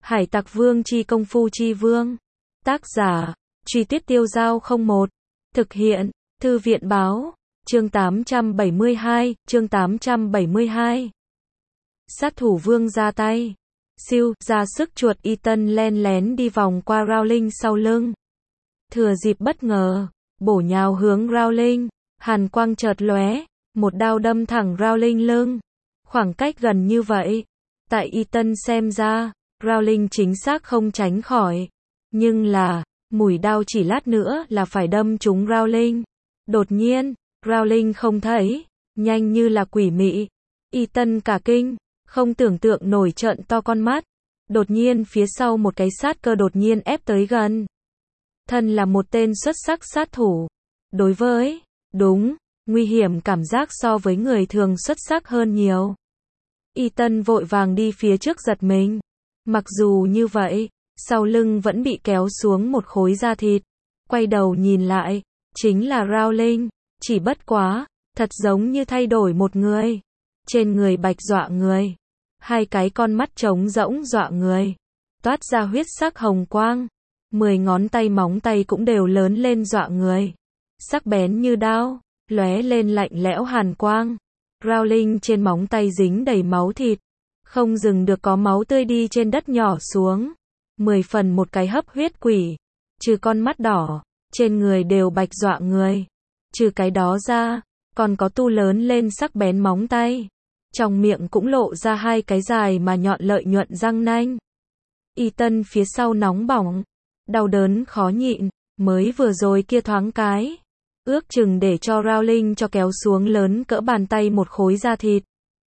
Hải Tặc Vương chi công phu chi vương. Tác giả, Truy Tuyết Tiêu Dao 01. Thực hiện, Thư viện báo, chương 872, Sát thủ vương ra tay. Siêu, ra sức chuột Ethan len lén đi vòng qua Rowling sau lưng. Thừa dịp bất ngờ, bổ nhào hướng Rowling, hàn quang chợt lóe, một đao đâm thẳng Rowling lưng. Khoảng cách gần như vậy, tại Ethan xem ra, Rowling chính xác không tránh khỏi. Nhưng là, mũi đao chỉ lát nữa là phải đâm trúng Rowling. Đột nhiên, Rowling không thấy, nhanh như là quỷ mị. Ethan cả kinh, không tưởng tượng nổi trợn to con mắt. Đột nhiên phía sau một cái sát cơ đột nhiên ép tới gần. Thân là một tên xuất sắc sát thủ. Đối với, đúng, nguy hiểm cảm giác so với người thường xuất sắc hơn nhiều. Ethan vội vàng đi phía trước giật mình. Mặc dù như vậy, sau lưng vẫn bị kéo xuống một khối da thịt. Quay đầu nhìn lại, chính là Rowling. Chỉ bất quá, thật giống như thay đổi một người. Trên người bạch dọa người. Hai cái con mắt trống rỗng dọa người. Toát ra huyết sắc hồng quang. 10 ngón tay móng tay cũng đều lớn lên dọa người. Sắc bén như đao, lóe lên lạnh lẽo hàn quang. Rowling trên móng tay dính đầy máu thịt. Không dừng được có máu tươi đi trên đất nhỏ xuống. 10 phần một cái hấp huyết quỷ. Trừ con mắt đỏ, trên người đều bạch dọa người. Trừ cái đó ra, còn có tu lớn lên sắc bén móng tay. Trong miệng cũng lộ ra hai cái dài mà nhọn lợi nhuận răng nanh. Ethan phía sau nóng bỏng, đau đớn khó nhịn, mới vừa rồi kia thoáng cái. Ước chừng để cho Rowling cho kéo xuống lớn cỡ bàn tay một khối da thịt.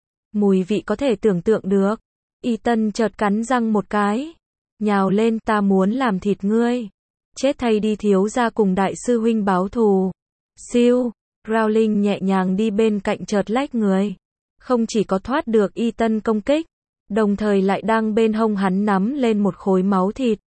Mùi vị có thể tưởng tượng được. Ethan chợt cắn răng một cái. Nhào lên, ta muốn làm thịt ngươi. Chết thay đi, thiếu gia cùng đại sư huynh báo thù. Siêu, Rowling nhẹ nhàng đi bên cạnh chợt lách người. Không chỉ có thoát được Ethan công kích, đồng thời lại đang bên hông hắn nắm lên một khối máu thịt.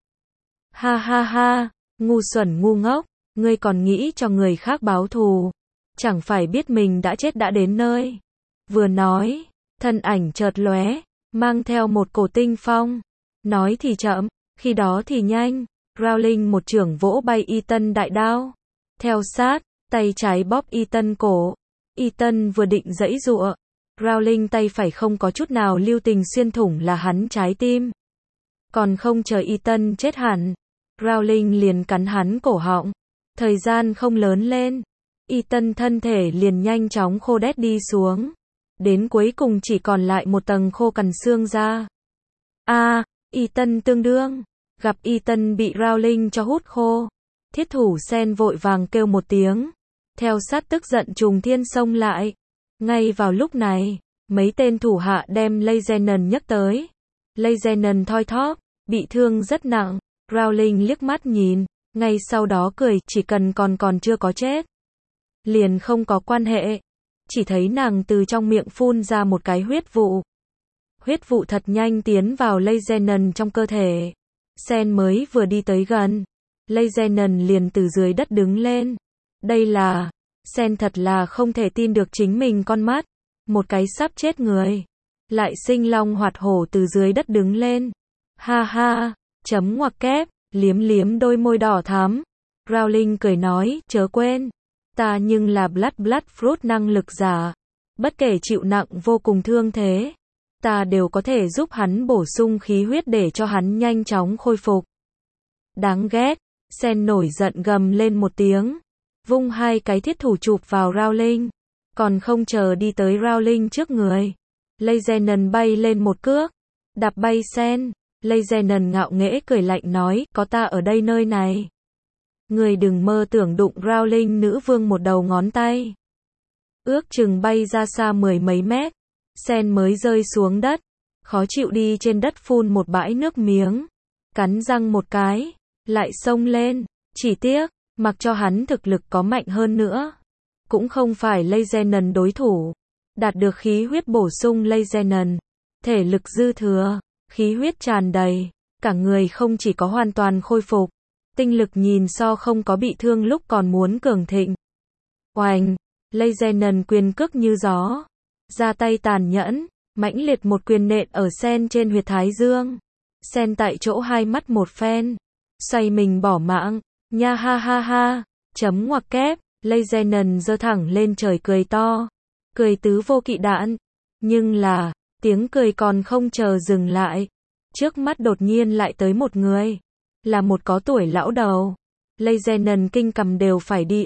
Ha ha ha, ngu xuẩn ngu ngốc, ngươi còn nghĩ cho người khác báo thù. Chẳng phải biết mình đã chết đã đến nơi. Vừa nói, thân ảnh chợt lóe, mang theo một cổ tinh phong. Nói thì chậm, khi đó thì nhanh. Rowling một chưởng vỗ bay Ethan đại đao. Theo sát, tay trái bóp Ethan cổ. Ethan vừa định giãy giụa, Rowling tay phải không có chút nào lưu tình xuyên thủng là hắn trái tim. Còn không chờ Ethan chết hẳn, Rowling liền cắn hắn cổ họng. Thời gian không lớn lên, Ethan thân thể liền nhanh chóng khô đét đi xuống. Đến cuối cùng chỉ còn lại một tầng khô cằn xương da. Ethan tương đương. Gặp Ethan bị Rowling cho hút khô, thiết thủ sen vội vàng kêu một tiếng. Theo sát tức giận trùng thiên xông lại. Ngay vào lúc này, mấy tên thủ hạ đem Lazenon nhấc tới. Lazenon thoi thóp, bị thương rất nặng. Rowling liếc mắt nhìn, ngay sau đó cười, chỉ cần còn chưa có chết, liền không có quan hệ. Chỉ thấy nàng từ trong miệng phun ra một cái huyết vụ. Huyết vụ thật nhanh tiến vào Lazenon trong cơ thể. Sen mới vừa đi tới gần, Lazenon liền từ dưới đất đứng lên. Đây là, Sen thật là không thể tin được chính mình con mắt. Một cái sắp chết người, lại sinh long hoạt hổ từ dưới đất đứng lên. Ha ha, chấm ngoặc kép, liếm liếm đôi môi đỏ thắm. Rowling cười nói, chớ quên, ta nhưng là Blood Fruit năng lực giả. Bất kể chịu nặng vô cùng thương thế, ta đều có thể giúp hắn bổ sung khí huyết để cho hắn nhanh chóng khôi phục. Đáng ghét, Sen nổi giận gầm lên một tiếng, vung hai cái thiết thủ chụp vào Rowling. Còn không chờ đi tới Rowling trước người, Lazenon bay lên một cước, đạp bay Sen. Lazenon ngạo nghễ cười lạnh nói, có ta ở đây nơi này, người đừng mơ tưởng đụng Rowling nữ vương một đầu ngón tay. Ước chừng bay ra xa 10 mấy mét, Sen mới rơi xuống đất, khó chịu đi trên đất phun một bãi nước miếng, cắn răng một cái, lại xông lên. Chỉ tiếc, mặc cho hắn thực lực có mạnh hơn nữa, cũng không phải Lazenon đối thủ. Đạt được khí huyết bổ sung Lazenon, thể lực dư thừa, khí huyết tràn đầy, cả người không chỉ có hoàn toàn khôi phục, tinh lực nhìn so không có bị thương lúc còn muốn cường thịnh. Oành, Lazenon quyền cước như gió, ra tay tàn nhẫn, mãnh liệt một quyền nện ở Sen trên huyệt thái dương. Sen tại chỗ hai mắt một phen. Xoay mình bỏ mạng. Nha ha ha ha. Chấm ngoặc kép. Lejeune giơ thẳng lên trời cười to. Cười tứ vô kỵ đạn. Nhưng là, tiếng cười còn không chờ dừng lại. Trước mắt đột nhiên lại tới một người. Là một có tuổi lão đầu. Lejeune kinh cầm đều phải đi.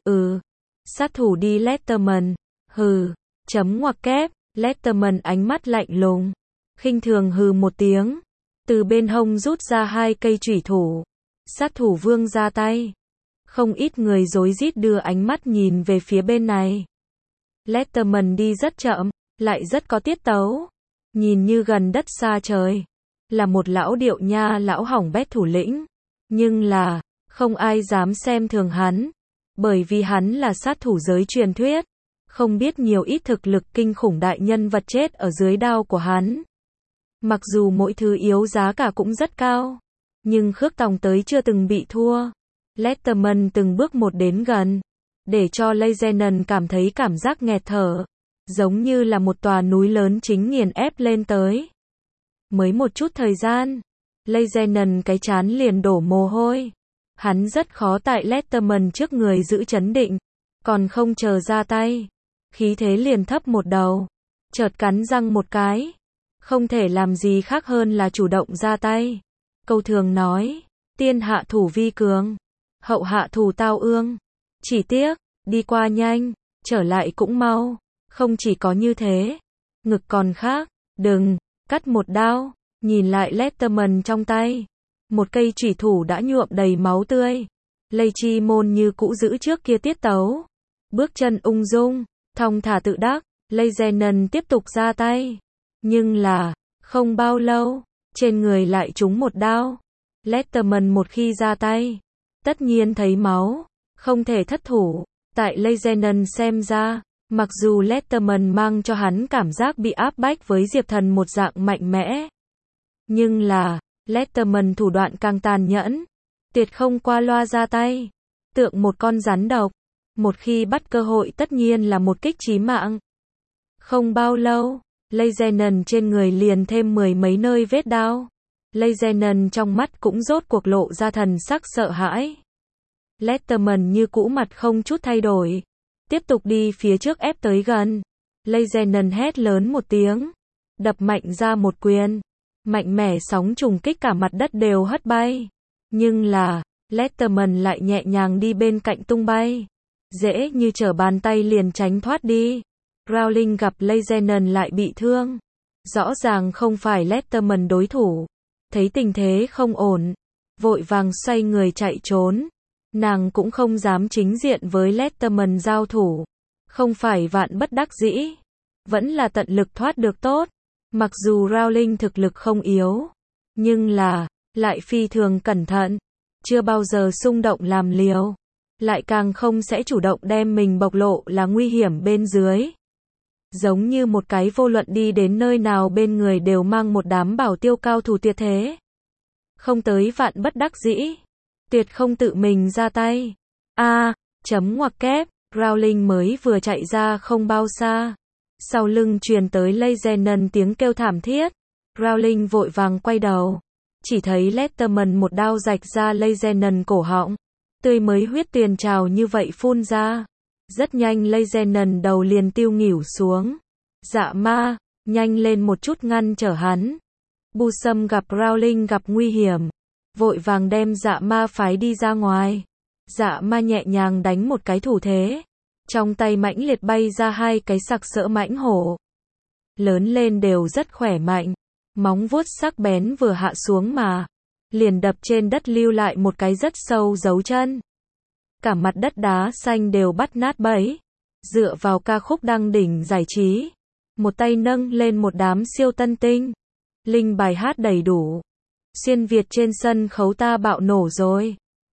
Sát thủ đi Letterman. Hừ. Chấm ngoặc kép. Letterman ánh mắt lạnh lùng. Khinh thường hừ một tiếng. Từ bên hông rút ra hai cây chủy thủ. Sát thủ Vương ra tay. Không ít người rối rít đưa ánh mắt nhìn về phía bên này. Letterman đi rất chậm, lại rất có tiết tấu. Nhìn như gần đất xa trời. Là một lão điệu nha lão hỏng bét thủ lĩnh. Nhưng là, không ai dám xem thường hắn. Bởi vì hắn là sát thủ giới truyền thuyết. Không biết nhiều ít thực lực kinh khủng đại nhân vật chết ở dưới đao của hắn. Mặc dù mỗi thứ yếu giá cả cũng rất cao. Nhưng Khước Tòng tới chưa từng bị thua. Letterman từng bước một đến gần. Để cho Lejeune cảm thấy cảm giác nghẹt thở. Giống như là một tòa núi lớn chính nghiền ép lên tới. Mới một chút thời gian. Lejeune cái trán liền đổ mồ hôi. Hắn rất khó tại Letterman trước người giữ chấn định. Còn không chờ ra tay. Khí thế liền thấp một đầu. Chợt cắn răng một cái. Không thể làm gì khác hơn là chủ động ra tay. Câu thường nói. Tiên hạ thủ vi cường. Hậu hạ thủ tao ương. Chỉ tiếc. Đi qua nhanh. Trở lại cũng mau. Không chỉ có như thế. Ngực còn khác. Đừng. Cắt một đao. Nhìn lại Letterman trong tay. Một cây chủy thủ đã nhuộm đầy máu tươi. Lejeune như cũ giữ trước kia tiết tấu. Bước chân ung dung. Thong thả tự đắc. Lejeune tiếp tục ra tay. Nhưng là, không bao lâu, trên người lại trúng một đao. Letterman một khi ra tay, tất nhiên thấy máu, không thể thất thủ. Tại Lejeune xem ra, mặc dù Letterman mang cho hắn cảm giác bị áp bách với Diệp Thần một dạng mạnh mẽ. Nhưng là, Letterman thủ đoạn càng tàn nhẫn. Tuyệt không qua loa ra tay. Tượng một con rắn độc. Một khi bắt cơ hội tất nhiên là một kích chí mạng. Không bao lâu. Lejeune trên người liền thêm mười mấy nơi vết đao. Lejeune trong mắt cũng rốt cuộc lộ ra thần sắc sợ hãi. Letterman như cũ mặt không chút thay đổi. Tiếp tục đi phía trước ép tới gần. Lejeune hét lớn một tiếng. Đập mạnh ra một quyền. Mạnh mẽ sóng trùng kích cả mặt đất đều hất bay. Nhưng là, Letterman lại nhẹ nhàng đi bên cạnh tung bay. Dễ như trở bàn tay liền tránh thoát đi. Rowling gặp Lejeune lại bị thương. Rõ ràng không phải Letterman đối thủ. Thấy tình thế không ổn. Vội vàng xoay người chạy trốn. Nàng cũng không dám chính diện với Letterman giao thủ. Không phải vạn bất đắc dĩ. Vẫn là tận lực thoát được tốt. Mặc dù Rowling thực lực không yếu. Nhưng là, lại phi thường cẩn thận. Chưa bao giờ xung động làm liều. Lại càng không sẽ chủ động đem mình bộc lộ là nguy hiểm bên dưới. Giống như một cái vô luận đi đến nơi nào bên người đều mang một đám bảo tiêu cao thủ tuyệt thế. Không tới vạn bất đắc dĩ. Tuyệt không tự mình ra tay. Chấm ngoặc kép. Rowling mới vừa chạy ra không bao xa. Sau lưng truyền tới Lejeune tiếng kêu thảm thiết. Rowling vội vàng quay đầu. Chỉ thấy Letterman một đao rạch ra Lejeune cổ họng. Tươi mới huyết tuyền trào như vậy phun ra. Rất nhanh Lejeune đầu liền tiêu nghỉu xuống. Dạ ma, nhanh lên một chút ngăn trở hắn. Busam gặp Rowling gặp nguy hiểm. Vội vàng đem dạ ma phái đi ra ngoài. Dạ ma nhẹ nhàng đánh một cái thủ thế. Trong tay mãnh liệt bay ra hai cái sặc sỡ mãnh hổ. Lớn lên đều rất khỏe mạnh. Móng vuốt sắc bén vừa hạ xuống mà. Liền đập trên đất lưu lại một cái rất sâu dấu chân. Cả mặt đất đá xanh đều bắt nát bấy. Dựa vào ca khúc đăng đỉnh giải trí. Một tay nâng lên một đám siêu tân tinh. Linh bài hát đầy đủ. Xuyên Việt trên sân khấu ta bạo nổ rồi.